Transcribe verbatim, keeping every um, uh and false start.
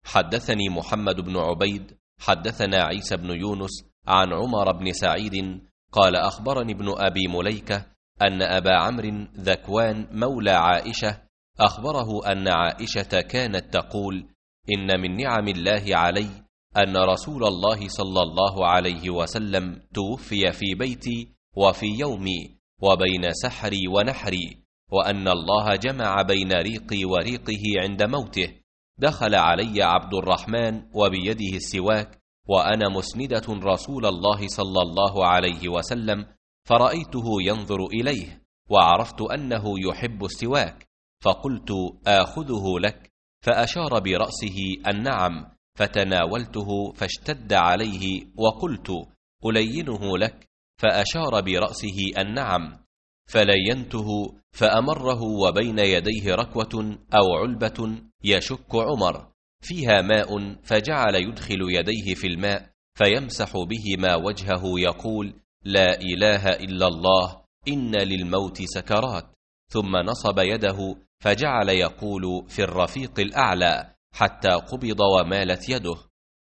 حدثني محمد بن عبيد حدثنا عيسى بن يونس عن عمر بن سعيد قال أخبرني ابن أبي مليكة أن أبا عمرو ذكوان مولى عائشة أخبره أن عائشة كانت تقول: إن من نعم الله علي أن رسول الله صلى الله عليه وسلم توفي في بيتي وفي يومي وبين سحري ونحري، وأن الله جمع بين ريقي وريقه عند موته. دخل علي عبد الرحمن وبيده السواك وأنا مسندة رسول الله صلى الله عليه وسلم، فرأيته ينظر إليه وعرفت أنه يحب السواك، فقلت: آخذه لك؟ فأشار برأسه النعم، فتناولته فاشتد عليه، وقلت: ألينه لك؟ فأشار برأسه النعم، فلينته، فأمره وبين يديه ركوة أو علبة يشك عمر فيها ماء، فجعل يدخل يديه في الماء فيمسح بهما وجهه يقول: لا إله إلا الله، إن للموت سكرات. ثم نصب يده فجعل يقول في الرفيق الأعلى حتى قبض ومالت يده.